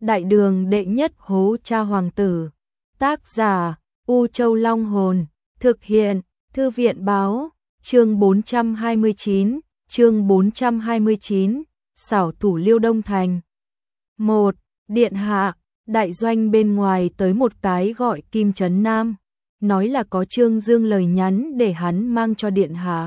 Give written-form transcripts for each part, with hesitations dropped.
Đại đường đệ nhất hố cha hoàng tử. Tác giả U Châu Long Hồn. Thực hiện Thư viện Báo. Chương 429. Xảo thủ Liêu Đông Thành. 1. Điện hạ, đại doanh bên ngoài tới một cái gọi Kim Trấn Nam, nói là có Trương Dương lời nhắn để hắn mang cho điện hạ.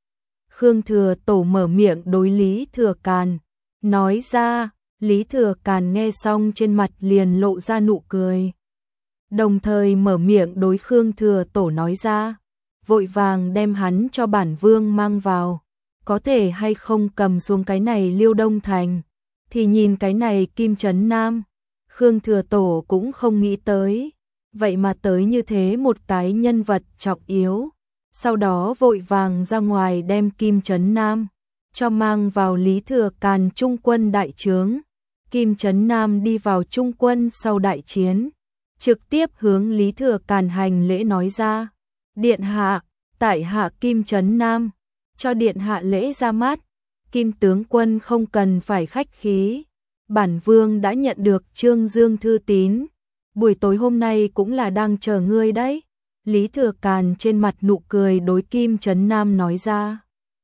Khương Thừa Tổ mở miệng đối Lý Thừa Càn, nói ra. Lý Thừa Càn nghe xong trên mặt liền lộ ra nụ cười. Đồng thời mở miệng đối Khương Thừa Tổ nói ra, vội vàng đem hắn cho bản vương mang vào. Có thể hay không cầm xuống cái này Liêu Đông Thành, thì nhìn cái này Kim Trấn Nam. Khương Thừa Tổ cũng không nghĩ tới, vậy mà tới như thế một cái nhân vật trọng yếu. Sau đó vội vàng ra ngoài đem Kim Trấn Nam cho mang vào Lý Thừa Càn trung quân đại trướng. Kim Trấn Nam đi vào trung quân sau đại chiến, trực tiếp hướng Lý Thừa Càn hành lễ nói ra, điện hạ, tại hạ Kim Trấn Nam, cho điện hạ lễ ra mắt. Kim tướng quân không cần phải khách khí, bản vương đã nhận được Trương Dương thư tín, buổi tối hôm nay cũng là đang chờ ngươi đấy. Lý Thừa Càn trên mặt nụ cười đối Kim Trấn Nam nói ra.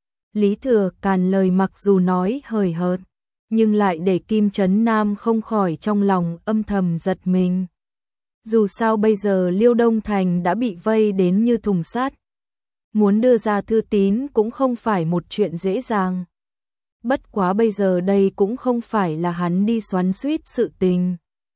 Lý Thừa Càn lời mặc dù nói hời hợt, nhưng lại để Kim Trấn Nam không khỏi trong lòng âm thầm giật mình. Dù sao bây giờ Liêu Đông Thành đã bị vây đến như thùng sắt, muốn đưa ra thư tín cũng không phải một chuyện dễ dàng. Bất quá bây giờ đây cũng không phải là hắn đi xoắn xuýt sự tình,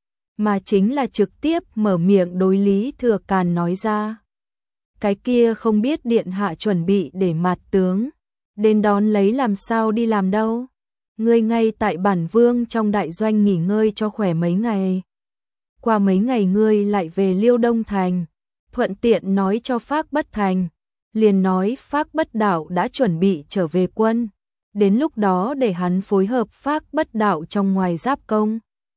mà chính là trực tiếp mở miệng đối Lý Thừa Càn nói ra. Cái kia không biết điện hạ chuẩn bị để mạt tướng đến đón lấy làm sao đi làm đâu. Ngươi ngay tại bản vương trong đại doanh nghỉ ngơi cho khỏe mấy ngày. Qua mấy ngày ngươi lại về Liêu Đông Thành, thuận tiện nói cho Phác Bất Thành, liền nói Phác Bất Đạo đã chuẩn bị trở về quân, đến lúc đó để hắn phối hợp Phác Bất Đạo trong ngoài giáp công.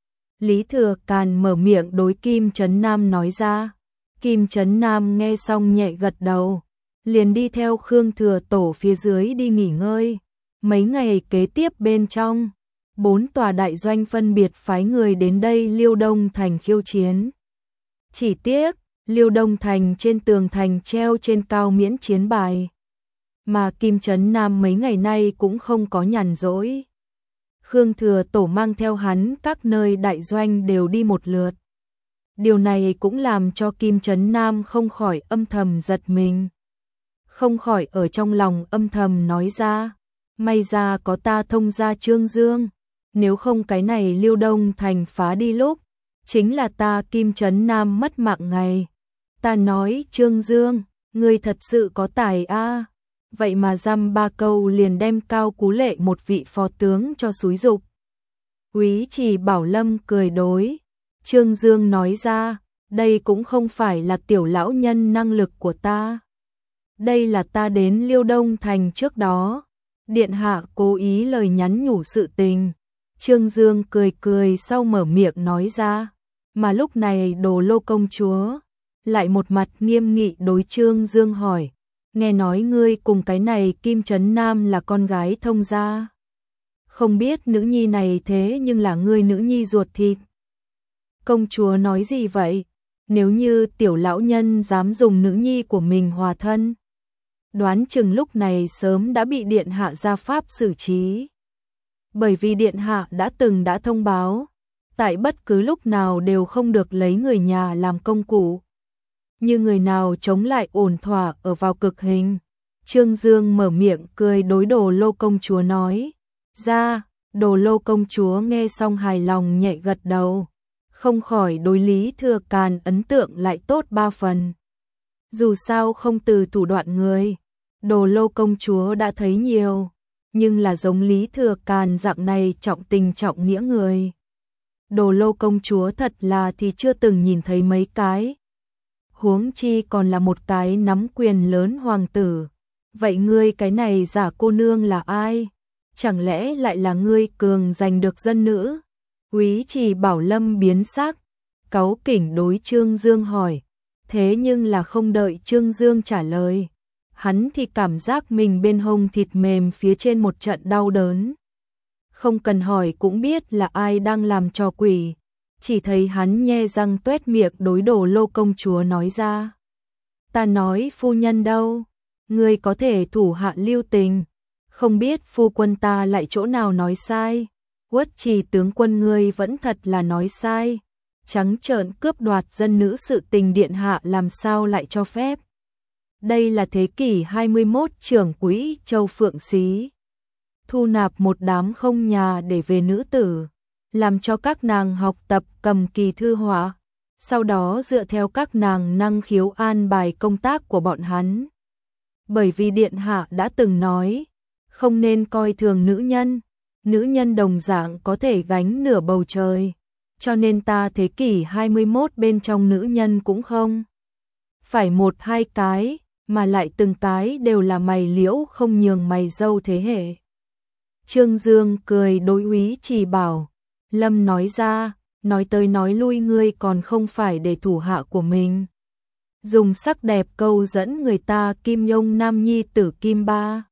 Lý Thừa Càn mở miệng đối Kim Trấn Nam nói ra. Kim Trấn Nam nghe xong nhẹ gật đầu, liền đi theo Khương Thừa Tổ phía dưới đi nghỉ ngơi. Mấy ngày kế tiếp bên trong, 4 tòa đại doanh phân biệt phái người đến đây Liêu Đông Thành khiêu chiến. Chỉ tiếc, Liêu Đông Thành trên tường thành treo trên cao miễn chiến bài, mà Kim Trấn Nam mấy ngày nay cũng không có nhàn rỗi. Khương Thừa Tổ mang theo hắn các nơi đại doanh đều đi một lượt. Điều này cũng làm cho Kim Trấn Nam không khỏi âm thầm giật mình. Không khỏi ở trong lòng âm thầm nói ra, may ra có ta thông gia Trương Dương, nếu không cái này Liêu Đông Thành phá đi lúc, chính là ta Kim Trấn Nam mất mạng ngày. Ta nói Trương Dương, ngươi thật sự có tài a, vậy mà dăm 3 câu liền đem Cao Cú Lệ một vị phó tướng cho xúi dục. Úy Trì Bảo Lâm cười đối Trương Dương nói ra, đây cũng không phải là tiểu lão nhân năng lực của ta. Đây là ta đến Liêu Đông Thành trước đó, điện hạ cố ý lời nhắn nhủ sự tình. Trương Dương cười cười sau mở miệng nói ra, mà lúc này Đồ Lô công chúa lại một mặt nghiêm nghị đối Trương Dương hỏi, nghe nói ngươi cùng cái này Kim Trấn Nam là con gái thông gia, không biết nữ nhi này thế nhưng là ngươi nữ nhi ruột thịt. Công chúa nói gì vậy? Nếu như tiểu lão nhân dám dùng nữ nhi của mình hòa thân, đoán chừng lúc này sớm đã bị điện hạ ra pháp xử trí. Bởi vì điện hạ đã thông báo, tại bất cứ lúc nào đều không được lấy người nhà làm công cụ. Như người nào chống lại ổn thỏa ở vào cực hình. Trương Dương mở miệng cười đối Đồ Lô công chúa nói ra. Đồ Lô công chúa nghe xong hài lòng nhẹ gật đầu, không khỏi đối Lý Thừa Càn ấn tượng lại tốt 3 phần. Dù sao không từ thủ đoạn người, Đồ Lô công chúa đã thấy nhiều, nhưng là giống Lý Thừa Càn dạng này trọng tình trọng nghĩa người, Đồ Lô công chúa thật là thì chưa từng nhìn thấy mấy cái. Huống chi còn là một cái nắm quyền lớn hoàng tử. Vậy ngươi cái này giả cô nương là ai? Chẳng lẽ lại là ngươi cường giành được dân nữ? Úy Trì Bảo Lâm biến sắc, cáu kỉnh đối Trương Dương hỏi. Thế nhưng là không đợi Trương Dương trả lời, hắn thì cảm giác mình bên hông thịt mềm phía trên một trận đau đớn. Không cần hỏi cũng biết là ai đang làm trò quỷ. chỉ thấy hắn nhe răng toét miệng đối Đồ Lô công chúa nói ra. Ta nói phu nhân đâu, ngươi có thể thủ hạ lưu tình, không biết phu quân ta lại chỗ nào nói sai, Uất Trì tướng quân ngươi vẫn thật là nói sai, trắng trợn cướp đoạt dân nữ sự tình điện hạ làm sao lại cho phép. Đây là thế kỷ 21 trưởng quỹ Châu Phượng Xí, thu nạp một đám không nhà để về nữ tử, làm cho các nàng học tập cầm kỳ thư họa, sau đó dựa theo các nàng năng khiếu an bài công tác của bọn hắn. Bởi vì điện hạ đã từng nói, không nên coi thường nữ nhân đồng dạng có thể gánh nửa bầu trời, cho nên ta thế kỷ 21 bên trong nữ nhân cũng không phải một hai cái, mà lại từng cái đều là mày liễu không nhường mày dâu thế hệ. Trương Dương cười đối Úy Trì Bảo Lâm nói ra, nói tới nói lui ngươi còn không phải để thủ hạ của mình. Dùng sắc đẹp câu dẫn người ta Kim Nhông Nam Nhi tử Kim Ba.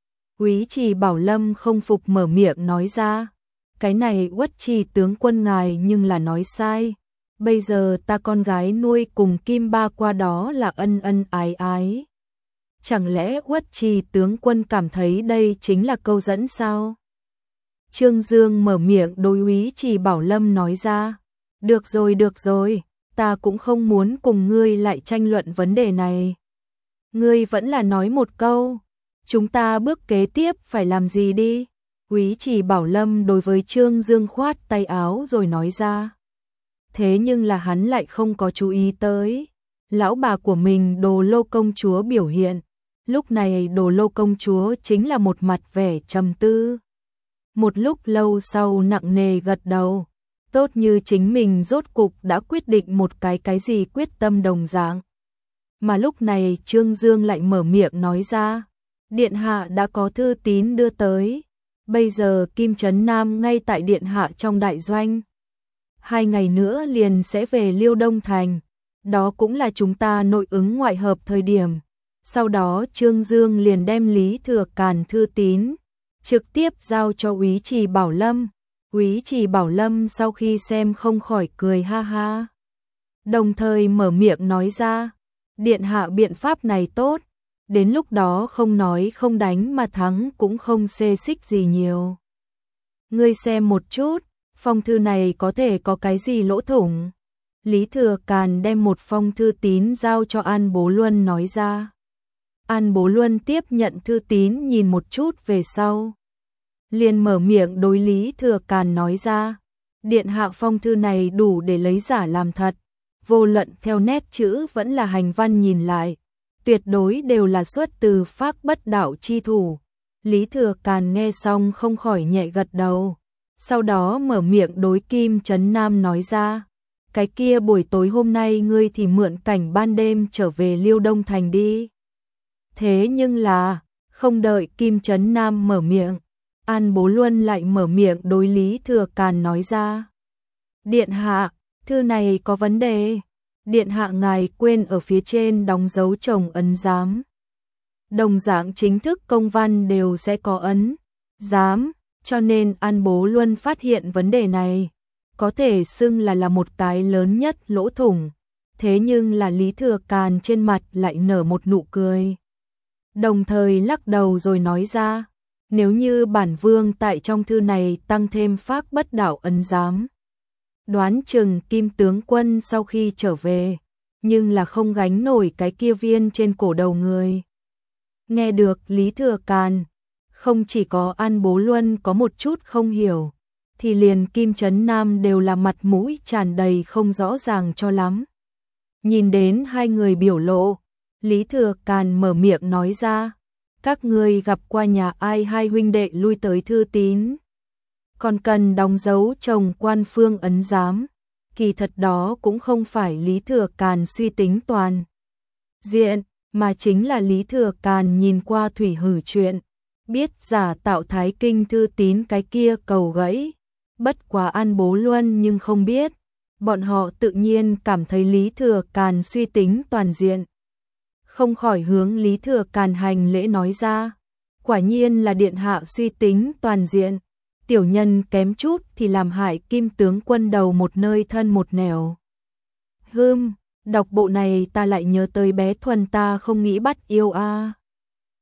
Úy Trì Bảo Lâm không phục mở miệng nói ra, cái này Uất Trì tướng quân ngài nhưng là nói sai. Bây giờ ta con gái nuôi cùng Kim Ba qua đó là ân ân ái ái. Chẳng lẽ Uất Trì tướng quân cảm thấy đây chính là câu dẫn sao? Trương Dương mở miệng đối Úy Trì Bảo Lâm nói ra, được rồi, ta cũng không muốn cùng ngươi lại tranh luận vấn đề này. Ngươi vẫn là nói một câu, chúng ta bước kế tiếp phải làm gì đi? Úy Trì Bảo Lâm đối với Trương Dương khoát tay áo rồi nói ra. Thế nhưng là hắn lại không có chú ý tới lão bà của mình Đồ Lô công chúa biểu hiện. Lúc này Đồ Lô công chúa chính là một mặt vẻ trầm tư. Một lúc lâu sau nặng nề gật đầu, tốt như chính mình rốt cục đã quyết định một cái gì quyết tâm đồng dạng. Mà lúc này Trương Dương lại mở miệng nói ra, điện hạ đã có thư tín đưa tới, bây giờ Kim Trấn Nam ngay tại điện hạ trong đại doanh. 2 ngày nữa liền sẽ về Liêu Đông Thành, đó cũng là chúng ta nội ứng ngoại hợp thời điểm. Sau đó Trương Dương liền đem Lý Thừa Càn thư tín trực tiếp giao cho Úy Trì Bảo Lâm. Úy Trì Bảo Lâm sau khi xem không khỏi cười ha ha, đồng thời mở miệng nói ra, điện hạ biện pháp này tốt, đến lúc đó không nói không đánh mà thắng cũng không xê xích gì nhiều. Ngươi xem một chút, phong thư này có thể có cái gì lỗ thủng? Lý Thừa Càn đem một phong thư tín giao cho An Bố Luân nói ra. An Bố Luân tiếp nhận thư tín nhìn một chút về sau, liền mở miệng đối Lý Thừa Càn nói ra, điện hạ phong thư này đủ để lấy giả làm thật, vô luận theo nét chữ vẫn là hành văn nhìn lại, tuyệt đối đều là xuất từ Phác Bất Đạo chi thủ. Lý Thừa Càn nghe xong không khỏi nhẹ gật đầu, sau đó mở miệng đối Kim Trấn Nam nói ra, cái kia buổi tối hôm nay ngươi thì mượn cảnh ban đêm trở về Liêu Đông Thành đi. Thế nhưng là, không đợi Kim Trấn Nam mở miệng, An Bố Luân lại mở miệng đối Lý Thừa Càn nói ra. Điện hạ, thư này có vấn đề. Điện hạ ngài quên ở phía trên đóng dấu chồng ấn giám. Đồng dạng chính thức công văn đều sẽ có ấn giám, cho nên An Bố Luân phát hiện vấn đề này, có thể xưng là một cái lớn nhất lỗ thủng. Thế nhưng là Lý Thừa Càn trên mặt lại nở một nụ cười, đồng thời lắc đầu rồi nói ra, nếu như bản vương tại trong thư này tăng thêm Phác Bất Đạo ấn giám, đoán chừng Kim tướng quân sau khi trở về, nhưng là không gánh nổi cái kia viên trên cổ đầu người. Nghe được Lý Thừa Càn, không chỉ có An Bố Luân có một chút không hiểu, thì liền Kim Trấn Nam đều là mặt mũi tràn đầy không rõ ràng cho lắm. Nhìn đến hai người biểu lộ, Lý Thừa Càn mở miệng nói ra, các ngươi gặp qua nhà ai hai huynh đệ lui tới thư tín, còn cần đóng dấu chồng quan phương ấn giám. Kỳ thật đó cũng không phải Lý Thừa Càn suy tính toàn diện, mà chính là Lý Thừa Càn nhìn qua thủy hử chuyện, biết giả tạo thái kinh thư tín cái kia cầu gãy. Bất quá An Bố Luân nhưng không biết, bọn họ tự nhiên cảm thấy Lý Thừa Càn suy tính toàn diện, không khỏi hướng Lý Thừa Càn hành lễ nói ra, quả nhiên là điện hạ suy tính toàn diện, tiểu nhân kém chút thì làm hại Kim tướng quân đầu một nơi thân một nẻo. Đọc bộ này ta lại nhớ tới bé Thuần ta không nghĩ bắt yêu a.